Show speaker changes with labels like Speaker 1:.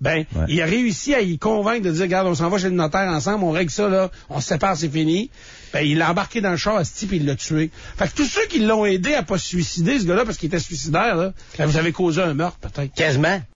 Speaker 1: Ben,
Speaker 2: Ouais.
Speaker 1: il a réussi à y convaincre de dire, regarde, on s'en va chez le notaire ensemble, on règle ça, là, on se sépare, c'est fini. Ben, il l'a embarqué dans le char à ce type et il l'a tué. Fait que tous ceux qui l'ont aidé à pas se suicider, ce gars-là, parce qu'il était suicidaire, là, ben, vous avez causé un meurtre, peut-être.
Speaker 3: Quasiment.